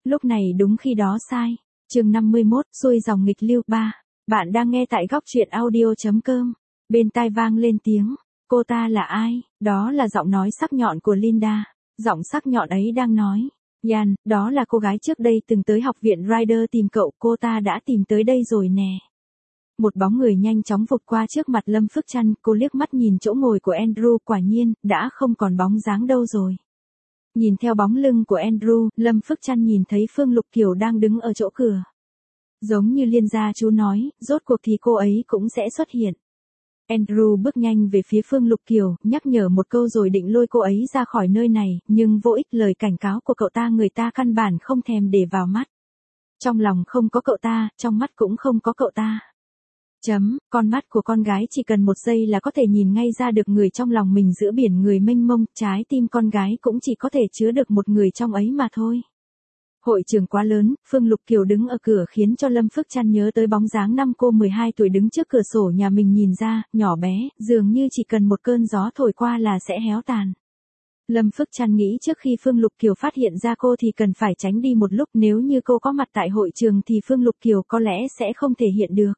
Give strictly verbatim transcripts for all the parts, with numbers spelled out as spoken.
Lúc này đúng khi đó sai. Chương năm mươi mốt, xuôi dòng nghịch lưu ba. Bạn đang nghe tại góc truyện audio chấm com. Bên tai vang lên tiếng, cô ta là ai? Đó là giọng nói sắc nhọn của Linda. Giọng sắc nhọn ấy đang nói, Yan, đó là cô gái trước đây từng tới học viện Ryder tìm cậu, cô ta đã tìm tới đây rồi nè. Một bóng người nhanh chóng vụt qua trước mặt Lâm Phước Trăn, cô liếc mắt nhìn chỗ ngồi của Andrew, quả nhiên, đã không còn bóng dáng đâu rồi. Nhìn theo bóng lưng của Andrew, Lâm Phước Trăn nhìn thấy Phương Lục Kiều đang đứng ở chỗ cửa. Giống như Liên gia chú nói, rốt cuộc thì cô ấy cũng sẽ xuất hiện. Andrew bước nhanh về phía Phương Lục Kiều, nhắc nhở một câu rồi định lôi cô ấy ra khỏi nơi này, nhưng vô ích, lời cảnh cáo của cậu ta người ta căn bản không thèm để vào mắt. Trong lòng không có cậu ta, trong mắt cũng không có cậu ta. Chấm, con mắt của con gái chỉ cần một giây là có thể nhìn ngay ra được người trong lòng mình giữa biển người mênh mông, trái tim con gái cũng chỉ có thể chứa được một người trong ấy mà thôi. Hội trường quá lớn, Phương Lục Kiều đứng ở cửa khiến cho Lâm Phước Trăn nhớ tới bóng dáng năm cô mười hai tuổi đứng trước cửa sổ nhà mình nhìn ra, nhỏ bé, dường như chỉ cần một cơn gió thổi qua là sẽ héo tàn. Lâm Phước Trăn nghĩ trước khi Phương Lục Kiều phát hiện ra cô thì cần phải tránh đi một lúc, nếu như cô có mặt tại hội trường thì Phương Lục Kiều có lẽ sẽ không thể hiện được.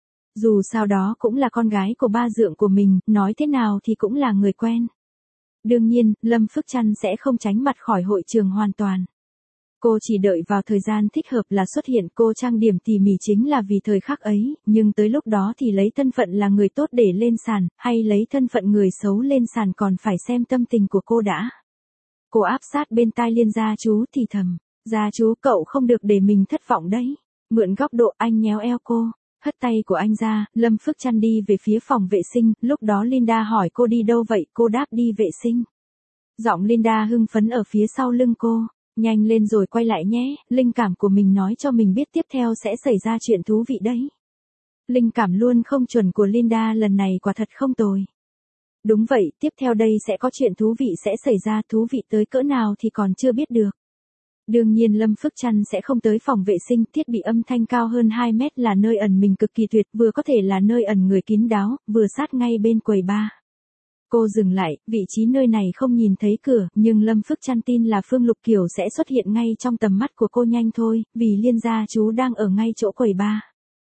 Dù sao đó cũng là con gái của ba dượng của mình, nói thế nào thì cũng là người quen. Đương nhiên, Lâm Phước Trăn sẽ không tránh mặt khỏi hội trường hoàn toàn. Cô chỉ đợi vào thời gian thích hợp là xuất hiện, cô trang điểm tỉ mỉ chính là vì thời khắc ấy, nhưng tới lúc đó thì lấy thân phận là người tốt để lên sàn, hay lấy thân phận người xấu lên sàn còn phải xem tâm tình của cô đã. Cô áp sát bên tai Liên gia chú thì thầm, gia chú cậu không được để mình thất vọng đấy. Mượn góc độ anh nhéo eo cô. Hất tay của anh ra, Lâm Phước Trăn đi về phía phòng vệ sinh, lúc đó Linda hỏi cô đi đâu vậy, cô đáp đi vệ sinh. Giọng Linda hưng phấn ở phía sau lưng cô, nhanh lên rồi quay lại nhé, linh cảm của mình nói cho mình biết tiếp theo sẽ xảy ra chuyện thú vị đấy. Linh cảm luôn không chuẩn của Linda lần này quả thật không tồi. Đúng vậy, tiếp theo đây sẽ có chuyện thú vị sẽ xảy ra, thú vị tới cỡ nào thì còn chưa biết được. Đương nhiên Lâm Phước Trăn sẽ không tới phòng vệ sinh, thiết bị âm thanh cao hơn hai mét là nơi ẩn mình cực kỳ tuyệt, vừa có thể là nơi ẩn người kín đáo, vừa sát ngay bên quầy bar. Cô dừng lại, vị trí nơi này không nhìn thấy cửa, nhưng Lâm Phước Trăn tin là Phương Lục Kiều sẽ xuất hiện ngay trong tầm mắt của cô nhanh thôi, vì Liên gia chú đang ở ngay chỗ quầy bar.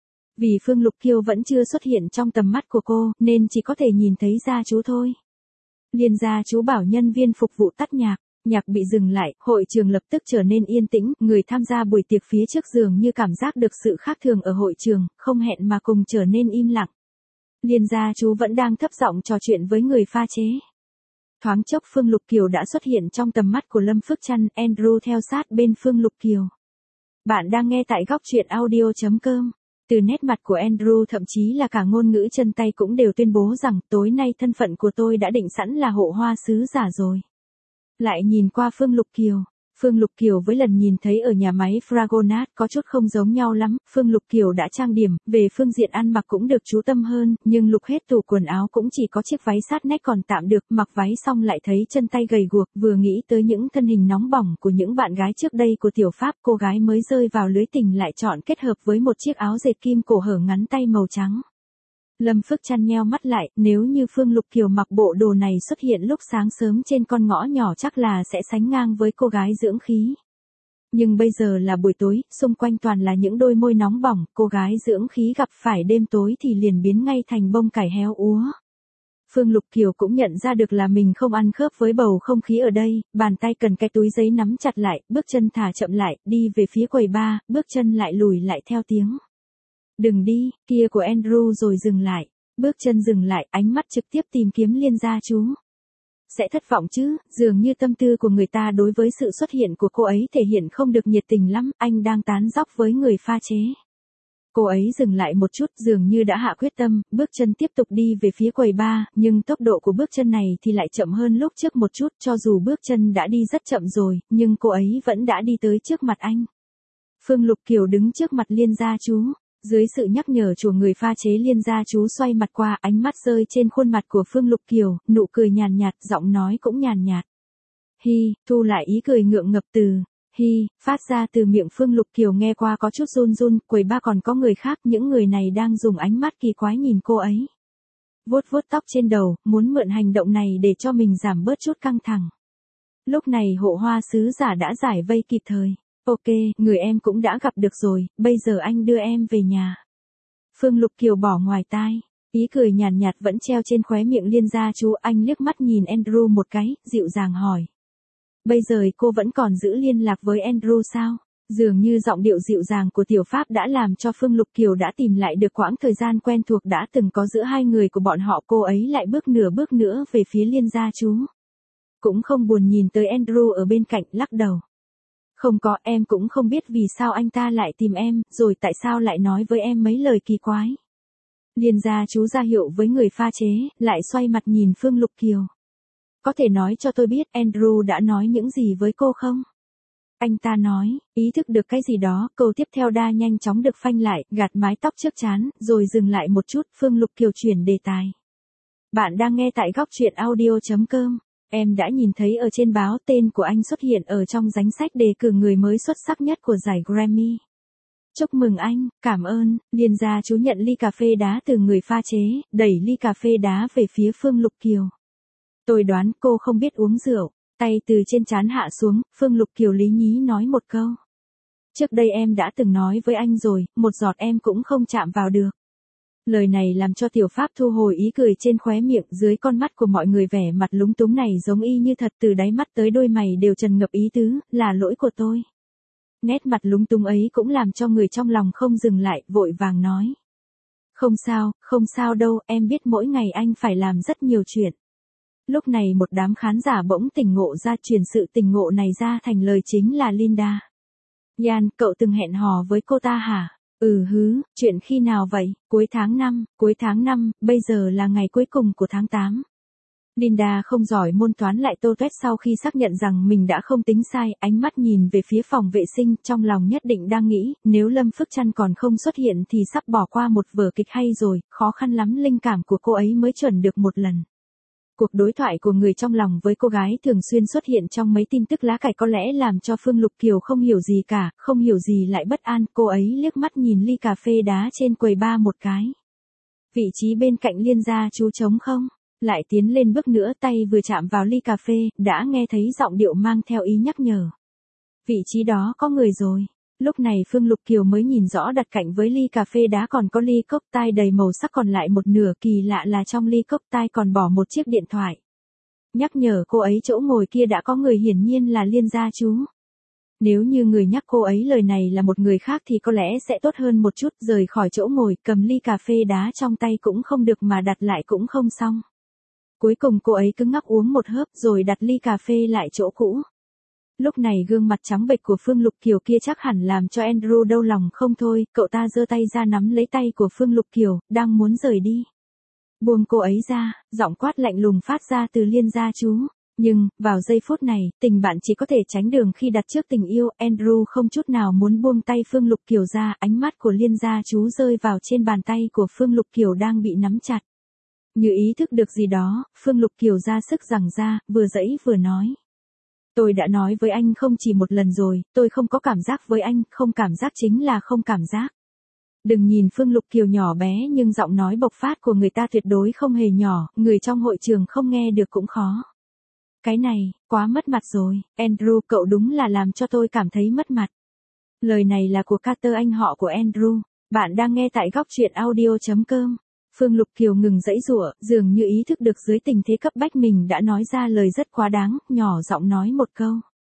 Vì Phương Lục Kiều vẫn chưa xuất hiện trong tầm mắt của cô, nên chỉ có thể nhìn thấy gia chú thôi. Liên gia chú bảo nhân viên phục vụ tắt nhạc. Nhạc bị dừng lại, hội trường lập tức trở nên yên tĩnh, người tham gia buổi tiệc phía trước giường như cảm giác được sự khác thường ở hội trường, không hẹn mà cùng trở nên im lặng. Liên gia chú vẫn đang thấp giọng trò chuyện với người pha chế. Thoáng chốc Phương Lục Kiều đã xuất hiện trong tầm mắt của Lâm Phước Trăn, Andrew theo sát bên Phương Lục Kiều. Bạn đang nghe tại góc truyện audio chấm com. Từ nét mặt của Andrew thậm chí là cả ngôn ngữ chân tay cũng đều tuyên bố rằng tối nay thân phận của tôi đã định sẵn là hộ hoa sứ giả rồi. Lại nhìn qua Phương Lục Kiều. Phương Lục Kiều với lần nhìn thấy ở nhà máy Fragonard có chút không giống nhau lắm, Phương Lục Kiều đã trang điểm, về phương diện ăn mặc cũng được chú tâm hơn, nhưng lục hết tủ quần áo cũng chỉ có chiếc váy sát nách còn tạm được, mặc váy xong lại thấy chân tay gầy guộc, vừa nghĩ tới những thân hình nóng bỏng của những bạn gái trước đây của tiểu Pháp, cô gái mới rơi vào lưới tình lại chọn kết hợp với một chiếc áo dệt kim cổ hở ngắn tay màu trắng. Lâm Phước Trăn nheo mắt lại, nếu như Phương Lục Kiều mặc bộ đồ này xuất hiện lúc sáng sớm trên con ngõ nhỏ chắc là sẽ sánh ngang với cô gái dưỡng khí. Nhưng bây giờ là buổi tối, xung quanh toàn là những đôi môi nóng bỏng, cô gái dưỡng khí gặp phải đêm tối thì liền biến ngay thành bông cải héo úa. Phương Lục Kiều cũng nhận ra được là mình không ăn khớp với bầu không khí ở đây, bàn tay cần cái túi giấy nắm chặt lại, bước chân thả chậm lại, đi về phía quầy bar, bước chân lại lùi lại theo tiếng. Đừng đi, kia của Andrew rồi dừng lại, bước chân dừng lại, ánh mắt trực tiếp tìm kiếm Liên gia chú. Sẽ thất vọng chứ, dường như tâm tư của người ta đối với sự xuất hiện của cô ấy thể hiện không được nhiệt tình lắm, anh đang tán dóc với người pha chế. Cô ấy dừng lại một chút, dường như đã hạ quyết tâm, bước chân tiếp tục đi về phía quầy bar, nhưng tốc độ của bước chân này thì lại chậm hơn lúc trước một chút, cho dù bước chân đã đi rất chậm rồi, nhưng cô ấy vẫn đã đi tới trước mặt anh. Phương Lục Kiều đứng trước mặt Liên gia chú. Dưới sự nhắc nhở của người pha chế Liên gia chú xoay mặt qua, ánh mắt rơi trên khuôn mặt của Phương Lục Kiều, nụ cười nhàn nhạt, giọng nói cũng nhàn nhạt. Hi, thu lại ý cười ngượng ngập từ hi, phát ra từ miệng Phương Lục Kiều nghe qua có chút run run, quầy ba còn có người khác, những người này đang dùng ánh mắt kỳ quái nhìn cô ấy. Vuốt vuốt tóc trên đầu, muốn mượn hành động này để cho mình giảm bớt chút căng thẳng. Lúc này hộ hoa sứ giả đã giải vây kịp thời. Ok, người em cũng đã gặp được rồi, bây giờ anh đưa em về nhà. Phương Lục Kiều bỏ ngoài tai. Ý cười nhàn nhạt, nhạt vẫn treo trên khóe miệng Liên gia chú. Anh liếc mắt nhìn Andrew một cái, dịu dàng hỏi. Bây giờ cô vẫn còn giữ liên lạc với Andrew sao? Dường như giọng điệu dịu dàng của Tiểu Pháp đã làm cho Phương Lục Kiều đã tìm lại được quãng thời gian quen thuộc đã từng có giữa hai người của bọn họ. Cô ấy lại bước nửa bước nữa về phía Liên gia chú. Cũng không buồn nhìn tới Andrew ở bên cạnh, lắc đầu. Không có, em cũng không biết vì sao anh ta lại tìm em, rồi tại sao lại nói với em mấy lời kỳ quái. Liên gia chú ra hiệu với người pha chế, lại xoay mặt nhìn Phương Lục Kiều. Có thể nói cho tôi biết Andrew đã nói những gì với cô không? Anh ta nói, ý thức được cái gì đó, câu tiếp theo đa nhanh chóng được phanh lại, gạt mái tóc trước trán, rồi dừng lại một chút, Phương Lục Kiều chuyển đề tài. Bạn đang nghe tại góc truyện audio chấm com. Em đã nhìn thấy ở trên báo tên của anh xuất hiện ở trong danh sách đề cử người mới xuất sắc nhất của giải Grammy. Chúc mừng anh, cảm ơn. Liên gia chú nhận ly cà phê đá từ người pha chế, đẩy ly cà phê đá về phía Phương Lục Kiều. Tôi đoán cô không biết uống rượu. Tay từ trên trán hạ xuống, Phương Lục Kiều lý nhí nói một câu. Trước đây em đã từng nói với anh rồi, một giọt em cũng không chạm vào được. Lời này làm cho Tiểu Pháp thu hồi ý cười trên khóe miệng, dưới con mắt của mọi người vẻ mặt lúng túng này giống y như thật, từ đáy mắt tới đôi mày đều tràn ngập ý tứ, là lỗi của tôi. Nét mặt lúng túng ấy cũng làm cho người trong lòng không dừng lại, vội vàng nói. Không sao, không sao đâu, em biết mỗi ngày anh phải làm rất nhiều chuyện. Lúc này một đám khán giả bỗng tỉnh ngộ ra, truyền sự tỉnh ngộ này ra thành lời chính là Linda. Yan, cậu từng hẹn hò với cô ta hả? Ừ hứ, chuyện khi nào vậy? Cuối tháng năm, cuối tháng năm, bây giờ là ngày cuối cùng của tháng tám. Linda không giỏi môn toán lại tô toét sau khi xác nhận rằng mình đã không tính sai, ánh mắt nhìn về phía phòng vệ sinh, trong lòng nhất định đang nghĩ, nếu Lâm Phước Trăn còn không xuất hiện thì sắp bỏ qua một vở kịch hay rồi, khó khăn lắm linh cảm của cô ấy mới chuẩn được một lần. Cuộc đối thoại của người trong lòng với cô gái thường xuyên xuất hiện trong mấy tin tức lá cải có lẽ làm cho Phương Lục Kiều không hiểu gì cả, không hiểu gì lại bất an, cô ấy liếc mắt nhìn ly cà phê đá trên quầy bar một cái. Vị trí bên cạnh Liên gia chú trống không? Lại tiến lên bước nữa, tay vừa chạm vào ly cà phê, đã nghe thấy giọng điệu mang theo ý nhắc nhở. Vị trí đó có người rồi. Lúc này Phương Lục Kiều mới nhìn rõ đặt cạnh với ly cà phê đá còn có ly cốc tai đầy màu sắc, còn lại một nửa, kỳ lạ là trong ly cốc tai còn bỏ một chiếc điện thoại. Nhắc nhở cô ấy chỗ ngồi kia đã có người, hiển nhiên là Liên gia chú. Nếu như người nhắc cô ấy lời này là một người khác thì có lẽ sẽ tốt hơn một chút, rời khỏi chỗ ngồi, cầm ly cà phê đá trong tay cũng không được mà đặt lại cũng không xong. Cuối cùng cô ấy cứng ngắc uống một hớp rồi đặt ly cà phê lại chỗ cũ. Lúc này gương mặt trắng bệch của Phương Lục Kiều kia chắc hẳn làm cho Andrew đau lòng không thôi, cậu ta giơ tay ra nắm lấy tay của Phương Lục Kiều, đang muốn rời đi. Buông cô ấy ra, giọng quát lạnh lùng phát ra từ Liên gia chú. Nhưng, vào giây phút này, tình bạn chỉ có thể tránh đường khi đặt trước tình yêu, Andrew không chút nào muốn buông tay Phương Lục Kiều ra, ánh mắt của Liên gia chú rơi vào trên bàn tay của Phương Lục Kiều đang bị nắm chặt. Như ý thức được gì đó, Phương Lục Kiều ra sức giằng ra, vừa giãy vừa nói. Tôi đã nói với anh không chỉ một lần rồi, tôi không có cảm giác với anh, không cảm giác chính là không cảm giác. Đừng nhìn Phương Lục Kiều nhỏ bé nhưng giọng nói bộc phát của người ta tuyệt đối không hề nhỏ, người trong hội trường không nghe được cũng khó. Cái này, quá mất mặt rồi, Andrew, cậu đúng là làm cho tôi cảm thấy mất mặt. Lời này là của Carter, anh họ của Andrew. Bạn đang nghe tại góc truyện audio chấm com. Phương Lục Kiều ngừng giãy giụa, dường như ý thức được dưới tình thế cấp bách mình đã nói ra lời rất quá đáng, nhỏ giọng nói một câu.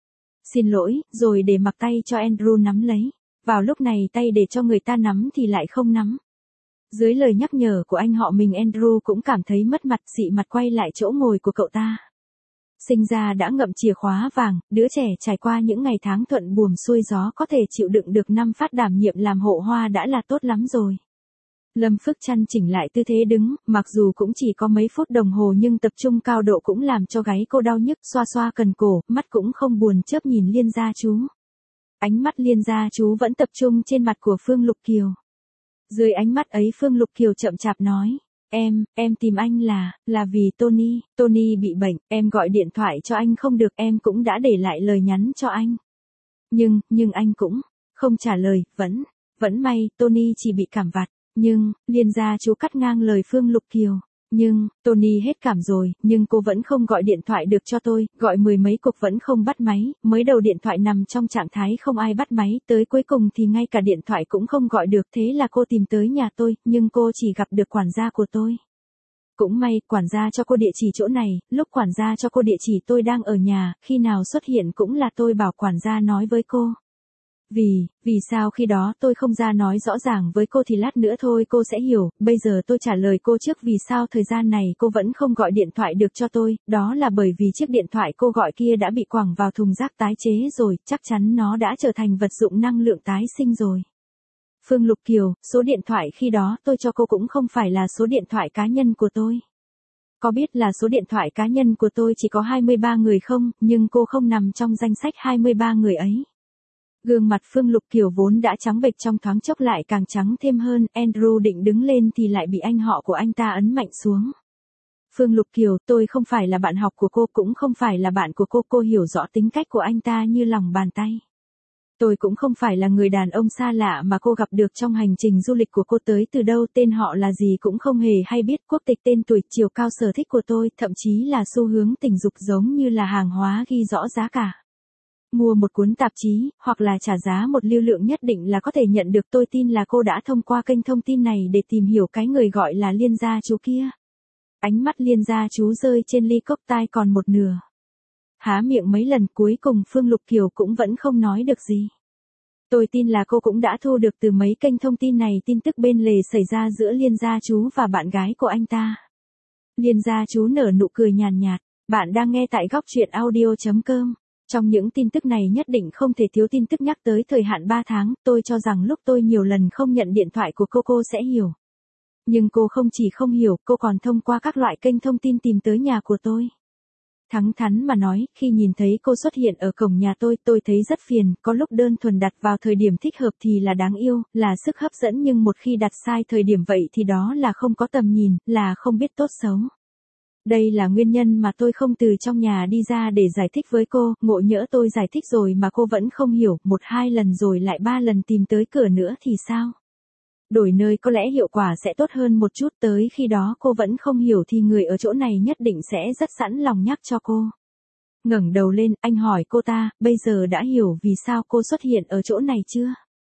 Xin lỗi, rồi để mặc tay cho Andrew nắm lấy. Vào lúc này tay để cho người ta nắm thì lại không nắm. Dưới lời nhắc nhở của anh họ mình, Andrew cũng cảm thấy mất mặt, xị mặt quay lại chỗ ngồi của cậu ta. Sinh ra đã ngậm chìa khóa vàng, đứa trẻ trải qua những ngày tháng thuận buồm xuôi gió có thể chịu đựng được năm phát đảm nhiệm làm hộ hoa đã là tốt lắm rồi. Lâm Phước Trăn chỉnh lại tư thế đứng, mặc dù cũng chỉ có mấy phút đồng hồ nhưng tập trung cao độ cũng làm cho gáy cô đau nhức, xoa xoa cần cổ, mắt cũng không buồn chớp nhìn Liên gia chú. Ánh mắt Liên gia chú vẫn tập trung trên mặt của Phương Lục Kiều. Dưới ánh mắt ấy Phương Lục Kiều chậm chạp nói, em, em tìm anh là, là vì Tony, Tony bị bệnh, em gọi điện thoại cho anh không được, em cũng đã để lại lời nhắn cho anh. Nhưng, nhưng anh cũng không trả lời, vẫn, vẫn may, Tony chỉ bị cảm vặt. Nhưng, Liên gia chú cắt ngang lời Phương Lục Kiều. Nhưng, Tony hết cảm rồi, nhưng cô vẫn không gọi điện thoại được cho tôi, gọi mười mấy cuộc vẫn không bắt máy, mới đầu điện thoại nằm trong trạng thái không ai bắt máy, tới cuối cùng thì ngay cả điện thoại cũng không gọi được, thế là cô tìm tới nhà tôi, nhưng cô chỉ gặp được quản gia của tôi. Cũng may, quản gia cho cô địa chỉ chỗ này, lúc quản gia cho cô địa chỉ tôi đang ở nhà, khi nào xuất hiện cũng là tôi bảo quản gia nói với cô. Vì, vì sao khi đó tôi không ra nói rõ ràng với cô thì lát nữa thôi cô sẽ hiểu, bây giờ tôi trả lời cô trước vì sao thời gian này cô vẫn không gọi điện thoại được cho tôi, đó là bởi vì chiếc điện thoại cô gọi kia đã bị quẳng vào thùng rác tái chế rồi, chắc chắn nó đã trở thành vật dụng năng lượng tái sinh rồi. Phương Lục Kiều, số điện thoại khi đó tôi cho cô cũng không phải là số điện thoại cá nhân của tôi. Có biết là số điện thoại cá nhân của tôi chỉ có hai mươi ba người không, nhưng cô không nằm trong danh sách hai mươi ba người ấy. Gương mặt Phương Lục Kiều vốn đã trắng bệch trong thoáng chốc lại càng trắng thêm hơn, Andrew định đứng lên thì lại bị anh họ của anh ta ấn mạnh xuống. Phương Lục Kiều, tôi không phải là bạn học của cô, cũng không phải là bạn của cô, cô hiểu rõ tính cách của anh ta như lòng bàn tay. Tôi cũng không phải là người đàn ông xa lạ mà cô gặp được trong hành trình du lịch của cô, tới từ đâu, tên họ là gì cũng không hề hay biết, quốc tịch, tên tuổi, chiều cao, sở thích của tôi, thậm chí là xu hướng tình dục giống như là hàng hóa ghi rõ giá cả. Mua một cuốn tạp chí, hoặc là trả giá một lưu lượng nhất định là có thể nhận được. Tôi tin là cô đã thông qua kênh thông tin này để tìm hiểu cái người gọi là Liên gia chú kia. Ánh mắt Liên gia chú rơi trên ly cốc tai còn một nửa. Há miệng mấy lần cuối cùng Phương Lục Kiều cũng vẫn không nói được gì. Tôi tin là cô cũng đã thu được từ mấy kênh thông tin này tin tức bên lề xảy ra giữa Liên gia chú và bạn gái của anh ta. Liên gia chú nở nụ cười nhàn nhạt, bạn đang nghe tại góc truyện audio chấm com. Trong những tin tức này nhất định không thể thiếu tin tức nhắc tới thời hạn ba tháng, tôi cho rằng lúc tôi nhiều lần không nhận điện thoại của cô cô sẽ hiểu. Nhưng cô không chỉ không hiểu, cô còn thông qua các loại kênh thông tin tìm tới nhà của tôi. Thẳng thắn mà nói, khi nhìn thấy cô xuất hiện ở cổng nhà tôi, tôi thấy rất phiền, có lúc đơn thuần đặt vào thời điểm thích hợp thì là đáng yêu, là sức hấp dẫn, nhưng một khi đặt sai thời điểm vậy thì đó là không có tầm nhìn, là không biết tốt xấu. Đây là nguyên nhân mà tôi không từ trong nhà đi ra để giải thích với cô, ngộ nhỡ tôi giải thích rồi mà cô vẫn không hiểu, một hai lần rồi lại ba lần tìm tới cửa nữa thì sao? Đổi nơi có lẽ hiệu quả sẽ tốt hơn một chút, tới khi đó cô vẫn không hiểu thì người ở chỗ này nhất định sẽ rất sẵn lòng nhắc cho cô. Ngẩng đầu lên, anh hỏi cô ta, bây giờ đã hiểu vì sao cô xuất hiện ở chỗ này chưa?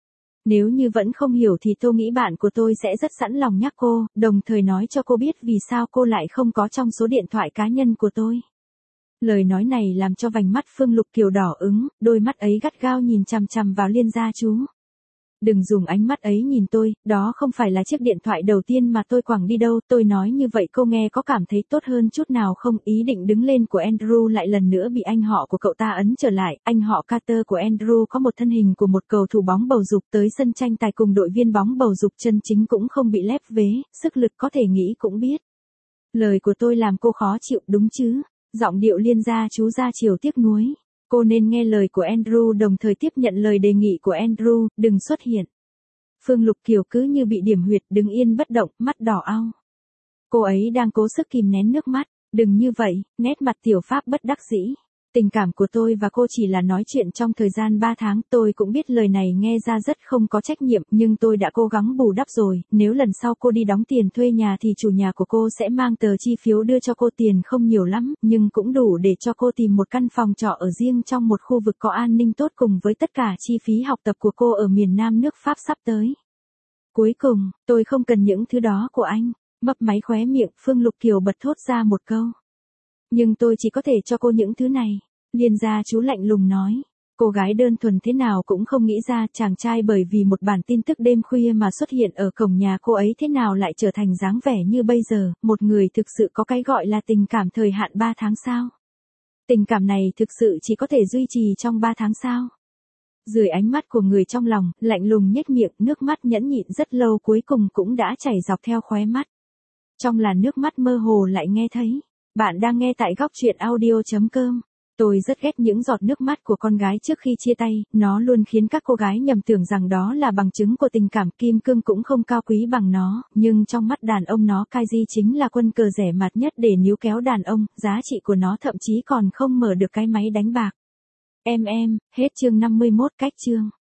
Nếu như vẫn không hiểu thì tôi nghĩ bạn của tôi sẽ rất sẵn lòng nhắc cô, đồng thời nói cho cô biết vì sao cô lại không có trong số điện thoại cá nhân của tôi. Lời nói này làm cho vành mắt Phương Lục Kiều đỏ ứng, đôi mắt ấy gắt gao nhìn chằm chằm vào Liên gia chú. Đừng dùng ánh mắt ấy nhìn tôi, đó không phải là chiếc điện thoại đầu tiên mà tôi quẳng đi đâu, tôi nói như vậy cô nghe có cảm thấy tốt hơn chút nào không? Ý định đứng lên của Andrew lại lần nữa bị anh họ của cậu ta ấn trở lại, anh họ Carter của Andrew có một thân hình của một cầu thủ bóng bầu dục, tới sân tranh tài cùng đội viên bóng bầu dục chân chính cũng không bị lép vế, sức lực có thể nghĩ cũng biết. Lời của tôi làm cô khó chịu đúng chứ? Giọng điệu Liên gia chú ra chiều tiếc nuối. Cô nên nghe lời của Andrew, đồng thời tiếp nhận lời đề nghị của Andrew, đừng xuất hiện. Phương Lục Kiều cứ như bị điểm huyệt, đứng yên bất động, mắt đỏ au. Cô ấy đang cố sức kìm nén nước mắt, đừng như vậy, nét mặt tiểu Pháp bất đắc dĩ. Tình cảm của tôi và cô chỉ là nói chuyện trong thời gian ba tháng, tôi cũng biết lời này nghe ra rất không có trách nhiệm, nhưng tôi đã cố gắng bù đắp rồi, nếu lần sau cô đi đóng tiền thuê nhà thì chủ nhà của cô sẽ mang tờ chi phiếu đưa cho cô, tiền không nhiều lắm, nhưng cũng đủ để cho cô tìm một căn phòng trọ ở riêng trong một khu vực có an ninh tốt cùng với tất cả chi phí học tập của cô ở miền Nam nước Pháp sắp tới. Cuối cùng, tôi không cần những thứ đó của anh, mấp máy khóe miệng, Phương Lục Kiều bật thốt ra một câu. Nhưng tôi chỉ có thể cho cô những thứ này. Liên gia chú lạnh lùng nói. Cô gái đơn thuần thế nào cũng không nghĩ ra chàng trai bởi vì một bản tin tức đêm khuya mà xuất hiện ở cổng nhà cô ấy thế nào lại trở thành dáng vẻ như bây giờ. Một người thực sự có cái gọi là tình cảm thời hạn ba tháng sao? Tình cảm này thực sự chỉ có thể duy trì trong ba tháng sao? Dưới ánh mắt của người trong lòng, lạnh lùng nhếch miệng, nước mắt nhẫn nhịn rất lâu cuối cùng cũng đã chảy dọc theo khóe mắt. Trong làn nước mắt mơ hồ lại nghe thấy. Bạn đang nghe tại góc truyện audio chấm com. Tôi rất ghét những giọt nước mắt của con gái trước khi chia tay, nó luôn khiến các cô gái nhầm tưởng rằng đó là bằng chứng của tình cảm, kim cương cũng không cao quý bằng nó, nhưng trong mắt đàn ông nó Kaiji chính là quân cờ rẻ mạt nhất để níu kéo đàn ông, giá trị của nó thậm chí còn không mở được cái máy đánh bạc. Em em, hết chương năm mươi mốt, cách chương.